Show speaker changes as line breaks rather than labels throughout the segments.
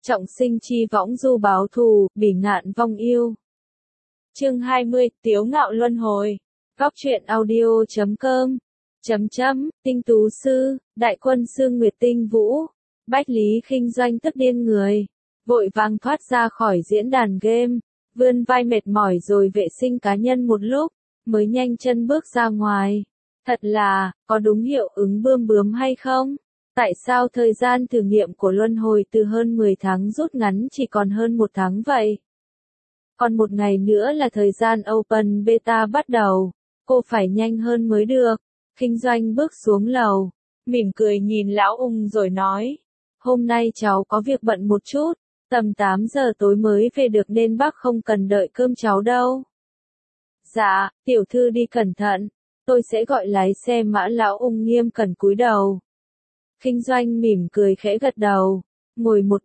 Trọng sinh chi võng du báo thù, bỉ ngạn vong yêu. Chương 20, Tiếu ngạo luân hồi. Góc truyện audio.com. Tinh tú sư, đại quân Sương Nguyệt Tinh Vũ. Bách Lý Khinh Doanh tức điên người. Vội vàng thoát ra khỏi diễn đàn game. Vươn vai mệt mỏi rồi vệ sinh cá nhân một lúc. Mới nhanh chân bước ra ngoài. Thật là, có đúng hiệu ứng bươm bướm hay không? Tại sao thời gian thử nghiệm của luân hồi từ hơn 10 tháng rút ngắn chỉ còn hơn 1 tháng vậy? Còn một ngày nữa là thời gian Open Beta bắt đầu. Cô phải nhanh hơn mới được. Khinh Doanh bước xuống lầu. Mỉm cười nhìn lão ung rồi nói. Hôm nay cháu có việc bận một chút. Tầm 8 giờ tối mới về được nên bác không cần đợi cơm cháu đâu. Dạ, tiểu thư đi cẩn thận. Tôi sẽ gọi lái xe mã. Lão ung nghiêm cẩn cúi đầu. Khinh Doanh mỉm cười khẽ gật đầu, ngồi một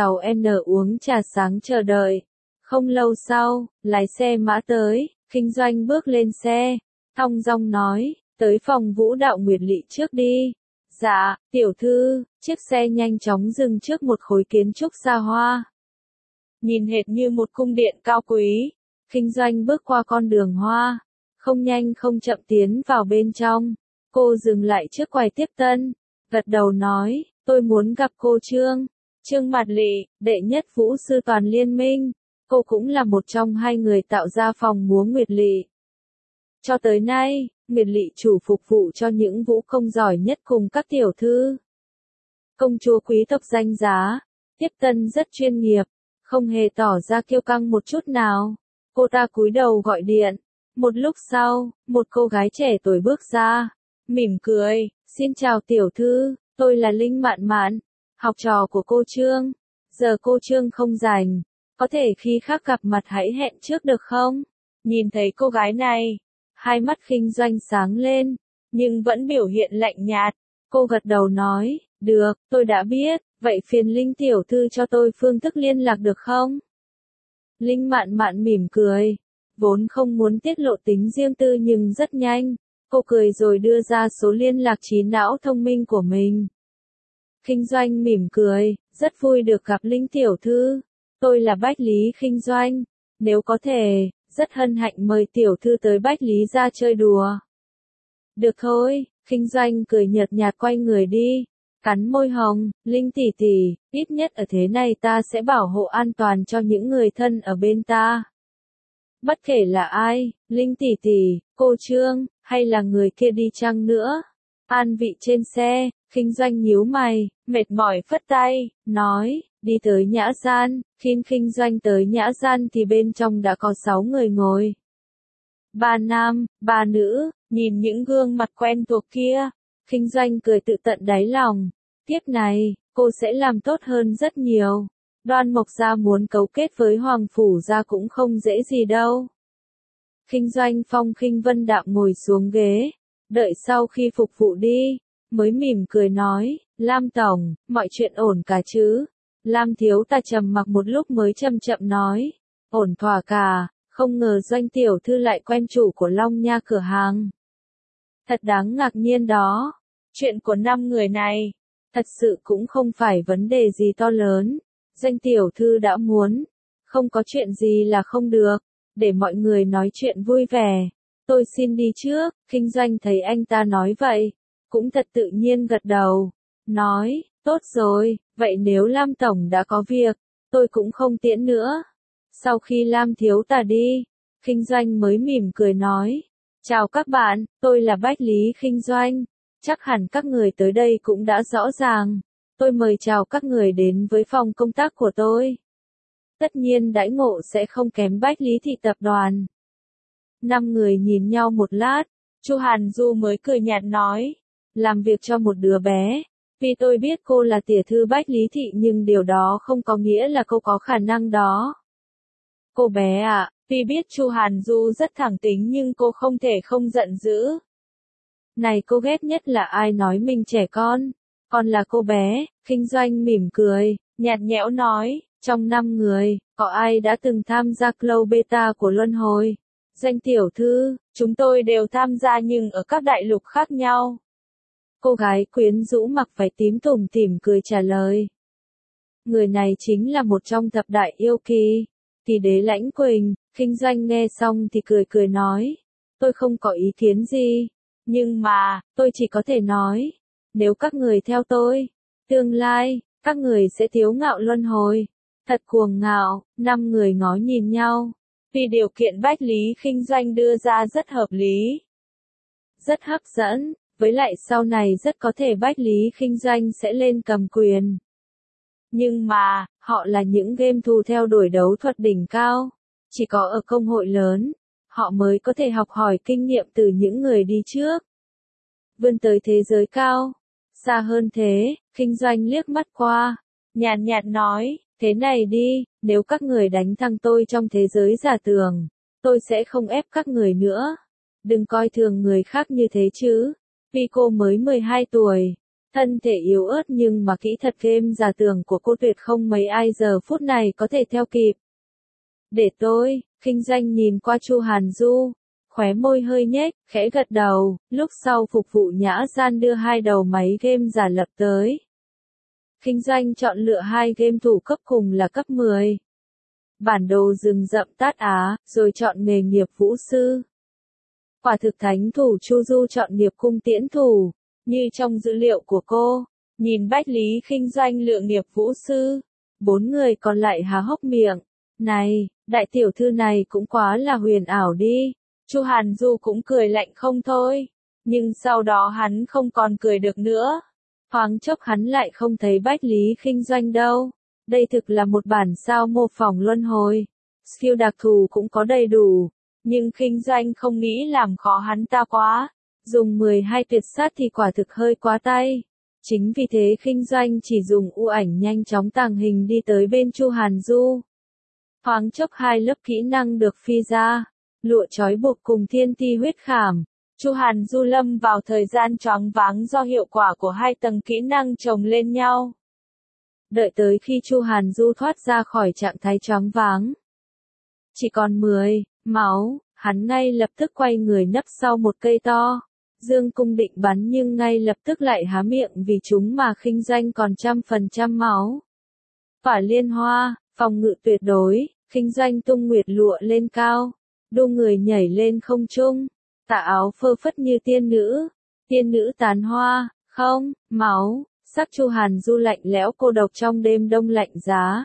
B6N uống trà sáng chờ đợi. Không lâu sau, lái xe mã tới, Khinh Doanh bước lên xe, thong dong nói, tới phòng vũ đạo Nguyệt Lị trước đi. Dạ, tiểu thư, chiếc xe nhanh chóng dừng trước một khối kiến trúc xa hoa. Nhìn hệt như một cung điện cao quý, Khinh Doanh bước qua con đường hoa, không nhanh không chậm tiến vào bên trong. Cô dừng lại trước quầy tiếp tân. Gật đầu nói, tôi muốn gặp cô Trương Mạt Lị, đệ nhất vũ sư toàn liên minh. Cô cũng là một trong 2 người tạo ra phòng múa Nguyệt Lị. Cho tới nay, Nguyệt Lị chủ phục vụ cho những vũ công giỏi nhất cùng các tiểu thư. Công chúa quý tộc danh giá, tiếp tân rất chuyên nghiệp, không hề tỏ ra kiêu căng một chút nào. Cô ta cúi đầu gọi điện. Một lúc sau, một cô gái trẻ tuổi bước ra, mỉm cười. Xin chào tiểu thư, tôi là Linh Mạn Mạn, học trò của cô Trương. Giờ cô Trương không rảnh, có thể khi khác gặp mặt hãy hẹn trước được không? Nhìn thấy cô gái này, hai mắt Khinh Doanh sáng lên, nhưng vẫn biểu hiện lạnh nhạt. Cô gật đầu nói, được, tôi đã biết, vậy phiền Linh tiểu thư cho tôi phương thức liên lạc được không? Linh Mạn Mạn mỉm cười, vốn không muốn tiết lộ tính riêng tư nhưng rất nhanh. Cô cười rồi đưa ra số liên lạc trí não thông minh của mình. Khinh Doanh mỉm cười, rất vui được gặp Linh tiểu thư. Tôi là Bách Lý Khinh Doanh. Nếu có thể, rất hân hạnh mời tiểu thư tới Bách Lý ra chơi đùa. Được thôi, Khinh Doanh cười nhợt nhạt quay người đi. Cắn môi hồng, Linh tỷ tỷ, ít nhất ở thế này ta sẽ bảo hộ an toàn cho những người thân ở bên ta. Bất kể là ai, Linh tỷ tỷ, cô Trương, hay là người kia đi chăng nữa. An vị trên xe, Khinh Doanh nhíu mày, mệt mỏi phất tay, nói, đi tới nhã gian. Khi Khinh Doanh tới nhã gian thì bên trong đã có 6 người ngồi. 3 nam, 3 nữ, nhìn những gương mặt quen thuộc kia. Khinh Doanh cười tự tận đáy lòng. Tiếp này, cô sẽ làm tốt hơn rất nhiều. Đoan Mộc gia muốn cấu kết với Hoàng Phủ gia cũng không dễ gì đâu. Khinh Doanh phong khinh vân đạm ngồi xuống ghế, đợi sau khi phục vụ đi, mới mỉm cười nói, Lam tổng, mọi chuyện ổn cả chứ? Lam thiếu ta trầm mặc một lúc mới chậm chậm nói, ổn thỏa cả, không ngờ Doanh tiểu thư lại quen chủ của Long Nha cửa hàng. Thật đáng ngạc nhiên đó, chuyện của 5 người này, thật sự cũng không phải vấn đề gì to lớn. Doanh tiểu thư đã muốn, không có chuyện gì là không được, để mọi người nói chuyện vui vẻ. Tôi xin đi trước. Khinh Doanh thấy anh ta nói vậy, cũng thật tự nhiên gật đầu, nói, tốt rồi, vậy nếu Lam tổng đã có việc, tôi cũng không tiễn nữa. Sau khi Lam thiếu ta đi, Khinh Doanh mới mỉm cười nói, chào các bạn, tôi là Bách Lý Khinh Doanh, chắc hẳn các người tới đây cũng đã rõ ràng. Tôi mời chào các người đến với phòng công tác của tôi. Tất nhiên đãi ngộ sẽ không kém Bách Lý thị tập đoàn. 5 người nhìn nhau một lát, Chu Hàn Du mới cười nhạt nói, làm việc cho một đứa bé. Vì tôi biết cô là tỉa thư Bách Lý thị nhưng điều đó không có nghĩa là cô có khả năng đó. Cô bé ạ, tuy biết Chu Hàn Du rất thẳng tính nhưng cô không thể không giận dữ. Này cô ghét nhất là ai nói mình trẻ con? Còn là cô bé. Khinh Doanh mỉm cười, nhạt nhẽo nói, trong 5 người, có ai đã từng tham gia Club Beta của Luân Hồi? Doanh tiểu thư, chúng tôi đều tham gia nhưng ở các đại lục khác nhau. Cô gái quyến rũ mặc váy tím tủm tỉm cười trả lời. Người này chính là một trong thập đại yêu kỳ. Kỳ đế Lãnh Quỳnh. Kinh Doanh nghe xong thì cười cười nói. Tôi không có ý kiến gì. Nhưng mà, tôi chỉ có thể nói. Nếu các người theo tôi, tương lai, các người sẽ tiếu ngạo luân hồi. Thật cuồng ngạo, 5 người ngó nhìn nhau. Vì điều kiện Bách Lý Kinh Doanh đưa ra rất hợp lý. Rất hấp dẫn, với lại sau này rất có thể Bách Lý Kinh Doanh sẽ lên cầm quyền. Nhưng mà, họ là những game thủ theo đuổi đấu thuật đỉnh cao. Chỉ có ở công hội lớn, họ mới có thể học hỏi kinh nghiệm từ những người đi trước. Vươn tới thế giới cao. Xa hơn thế, Kinh Doanh liếc mắt qua. Nhàn nhạt nói, thế này đi, nếu các người đánh thắng tôi trong thế giới giả tưởng, tôi sẽ không ép các người nữa. Đừng coi thường người khác như thế chứ. Vì cô mới 12 tuổi. Thân thể yếu ớt nhưng mà kỹ thuật game giả tưởng của cô tuyệt không mấy ai giờ phút này có thể theo kịp. Để tôi, Kinh Doanh nhìn qua Chu Hàn Du, khóe môi hơi nhếch, khẽ gật đầu, lúc sau phục vụ nhã gian đưa 2 đầu máy game giả lập tới. Kinh Doanh chọn lựa 2 game thủ cấp cùng là cấp 10. Bản đồ rừng rậm Tát Á, rồi chọn nghề nghiệp vũ sư. Quả thực thánh thủ Chu Du chọn nghiệp cung tiễn thủ, như trong dữ liệu của cô. Nhìn Bách Lý Kinh Doanh lựa nghiệp vũ sư, 4 người còn lại há hốc miệng. Này, đại tiểu thư này cũng quá là huyền ảo đi. Chu Hàn Du cũng cười lạnh không thôi. Nhưng sau đó hắn không còn cười được nữa. Thoáng chốc hắn lại không thấy Bách Lý Kinh Doanh đâu. Đây thực là một bản sao mô phỏng luân hồi. Skill đặc thù cũng có đầy đủ. Nhưng Kinh Doanh không nghĩ làm khó hắn ta quá. Dùng 12 tuyệt sát thì quả thực hơi quá tay. Chính vì thế Kinh Doanh chỉ dùng u ảnh nhanh chóng tàng hình đi tới bên Chu Hàn Du. Thoáng chốc 2 lớp kỹ năng được phi ra. Lụa trói buộc cùng thiên ti huyết khảm. Chu Hàn Du lâm vào thời gian choáng váng do hiệu quả của 2 tầng kỹ năng chồng lên nhau. Đợi tới khi Chu Hàn Du thoát ra khỏi trạng thái choáng váng. Chỉ còn 10 máu, hắn ngay lập tức quay người nấp sau một cây to. Dương cung định bắn nhưng ngay lập tức lại há miệng vì chúng mà Kinh Doanh còn 100% máu. Phả liên hoa, phòng ngự tuyệt đối, Kinh Doanh tung nguyệt lụa lên cao. Đu người nhảy lên không trung. Tà áo phơ phất như tiên nữ tán hoa, không, máu, sắc Chu Hàn Du lạnh lẽo cô độc trong đêm đông lạnh giá.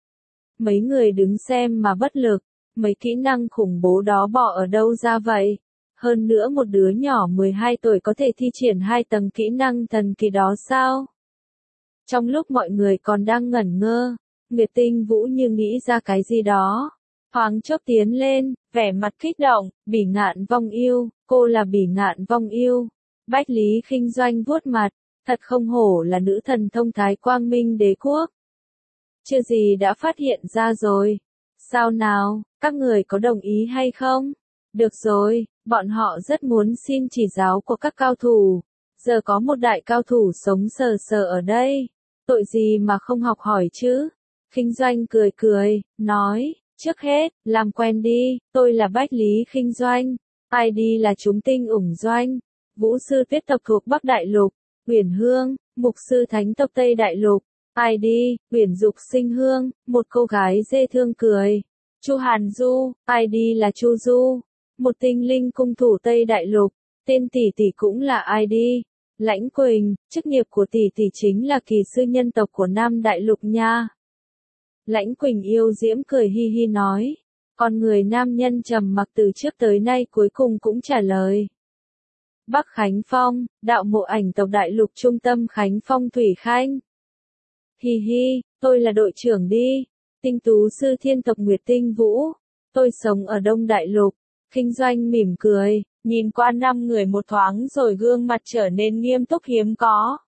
Mấy người đứng xem mà bất lực, mấy kỹ năng khủng bố đó bỏ ở đâu ra vậy? Hơn nữa một đứa nhỏ 12 tuổi có thể thi triển 2 tầng kỹ năng thần kỳ đó sao? Trong lúc mọi người còn đang ngẩn ngơ, Nguyệt Tinh Vũ như nghĩ ra cái gì đó. Thoáng chốc tiến lên, vẻ mặt kích động, Bỉ Ngạn Vong Yêu, cô là Bỉ Ngạn Vong Yêu. Bách Lý Kinh Doanh vuốt mặt, thật không hổ là nữ thần thông thái quang minh đế quốc. Chưa gì đã phát hiện ra rồi. Sao nào, các người có đồng ý hay không? Được rồi, bọn họ rất muốn xin chỉ giáo của các cao thủ. Giờ có một đại cao thủ sống sờ sờ ở đây. Tội gì mà không học hỏi chứ? Kinh Doanh cười cười, nói. Trước hết, làm quen đi, tôi là Bách Lý Kinh Doanh. ID là Chúng Tinh Ủng Doanh. Vũ sư tuyết tộc thuộc Bắc Đại Lục. Uyển Hương, mục sư thánh tộc Tây Đại Lục. ID, Uyển Dục Sinh Hương, một cô gái dễ thương cười. Chu Hàn Du, ID là Chu Du. Một tinh linh cung thủ Tây Đại Lục. Tên tỷ tỷ cũng là ID. Lãnh Quỳnh, chức nghiệp của tỷ tỷ chính là kỳ sư nhân tộc của Nam Đại Lục nha. Lãnh Quỳnh yêu diễm cười hi hi nói. Còn người nam nhân trầm mặc từ trước tới nay cuối cùng cũng trả lời. Bắc Khánh Phong, đạo mộ ảnh tộc Đại Lục trung tâm Khánh Phong Thủy Khanh. Hi hi, tôi là đội trưởng đi. Tinh tú sư thiên tộc Nguyệt Tinh Vũ. Tôi sống ở Đông Đại Lục. Kinh Doanh mỉm cười, nhìn qua 5 người một thoáng rồi gương mặt trở nên nghiêm túc hiếm có.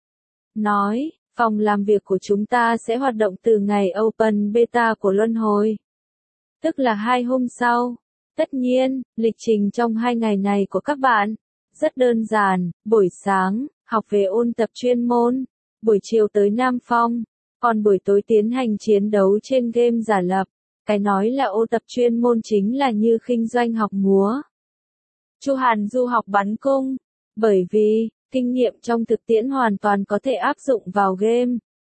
Nói. Phòng làm việc của chúng ta sẽ hoạt động từ ngày Open Beta của Luân Hồi. Tức là 2 hôm sau. Tất nhiên, lịch trình trong 2 ngày này của các bạn rất đơn giản, buổi sáng, học về ôn tập chuyên môn, buổi chiều tới Nam Phong, còn buổi tối tiến hành chiến đấu trên game giả lập. Cái nói là ôn tập chuyên môn chính là như Kinh Doanh học múa. Chu Hàn Du học bắn cung, bởi vì kinh nghiệm trong thực tiễn hoàn toàn có thể áp dụng vào game.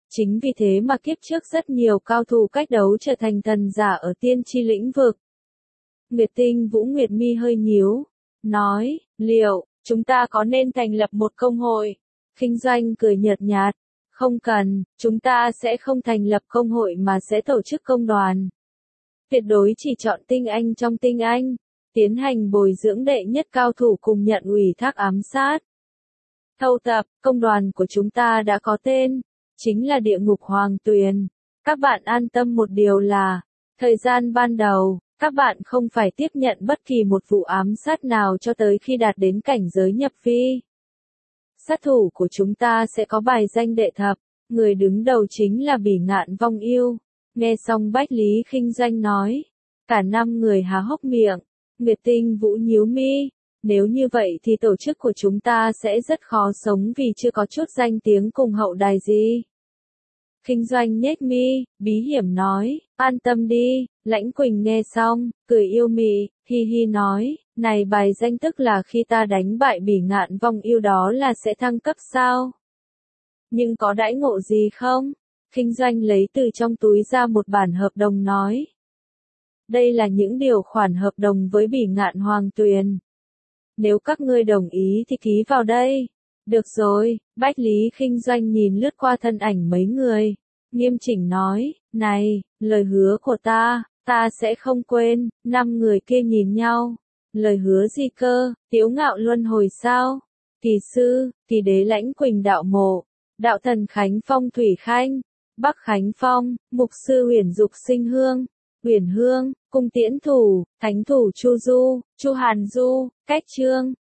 Chính vì thế mà kiếp trước rất nhiều cao thủ cách đấu trở thành thần giả ở tiên tri lĩnh vực. Nguyệt Tinh Vũ Nguyệt mi hơi nhíu, nói, liệu, chúng ta có nên thành lập một công hội? Kinh Doanh cười nhợt nhạt, không cần, chúng ta sẽ không thành lập công hội mà sẽ tổ chức công đoàn. Tuyệt đối chỉ chọn tinh anh trong tinh anh, tiến hành bồi dưỡng đệ nhất cao thủ cùng nhận ủy thác ám sát. Thâu tập, công đoàn của chúng ta đã có tên, chính là Địa Ngục Hoàng Tuyền. Các bạn an tâm một điều là, thời gian ban đầu, các bạn không phải tiếp nhận bất kỳ một vụ ám sát nào cho tới khi đạt đến cảnh giới nhập vi. Sát thủ của chúng ta sẽ có bài danh đệ thập, người đứng đầu chính là Bỉ Ngạn Vong Yêu. Nghe xong Bách Lý Khinh Doanh nói, cả 5 người há hốc miệng. Nguyệt Tinh Vũ nhíu mi, nếu như vậy thì tổ chức của chúng ta sẽ rất khó sống vì chưa có chút danh tiếng cùng hậu đài gì. Khinh Doanh nhếch mi, bí hiểm nói, an tâm đi. Lãnh Quỳnh nghe xong, cười yêu mị, hi hi nói, này bài danh tức là khi ta đánh bại Bỉ Ngạn Vong Yêu đó là sẽ thăng cấp sao? Nhưng có đãi ngộ gì không? Khinh Doanh lấy từ trong túi ra một bản hợp đồng nói. Đây là những điều khoản hợp đồng với Bỉ Ngạn Hoàng Tuyền. Nếu các ngươi đồng ý thì ký vào đây. Được rồi, Bách Lý Khinh Doanh nhìn lướt qua thân ảnh mấy người. Nghiêm chỉnh nói, này, lời hứa của ta sẽ không quên. 5 người kia nhìn nhau. Lời hứa gì cơ, Tiếu Ngạo luân hồi sao? Kỳ sư, kỳ đế Lãnh Quỳnh đạo mộ, đạo thần Khánh Phong Thủy Khanh, Bắc Khánh Phong, mục sư Huyền Dục Sinh Hương, Huyền Hương, cung tiễn thủ, thánh thủ Chu Du, Chu Hàn Du, Cách Trương,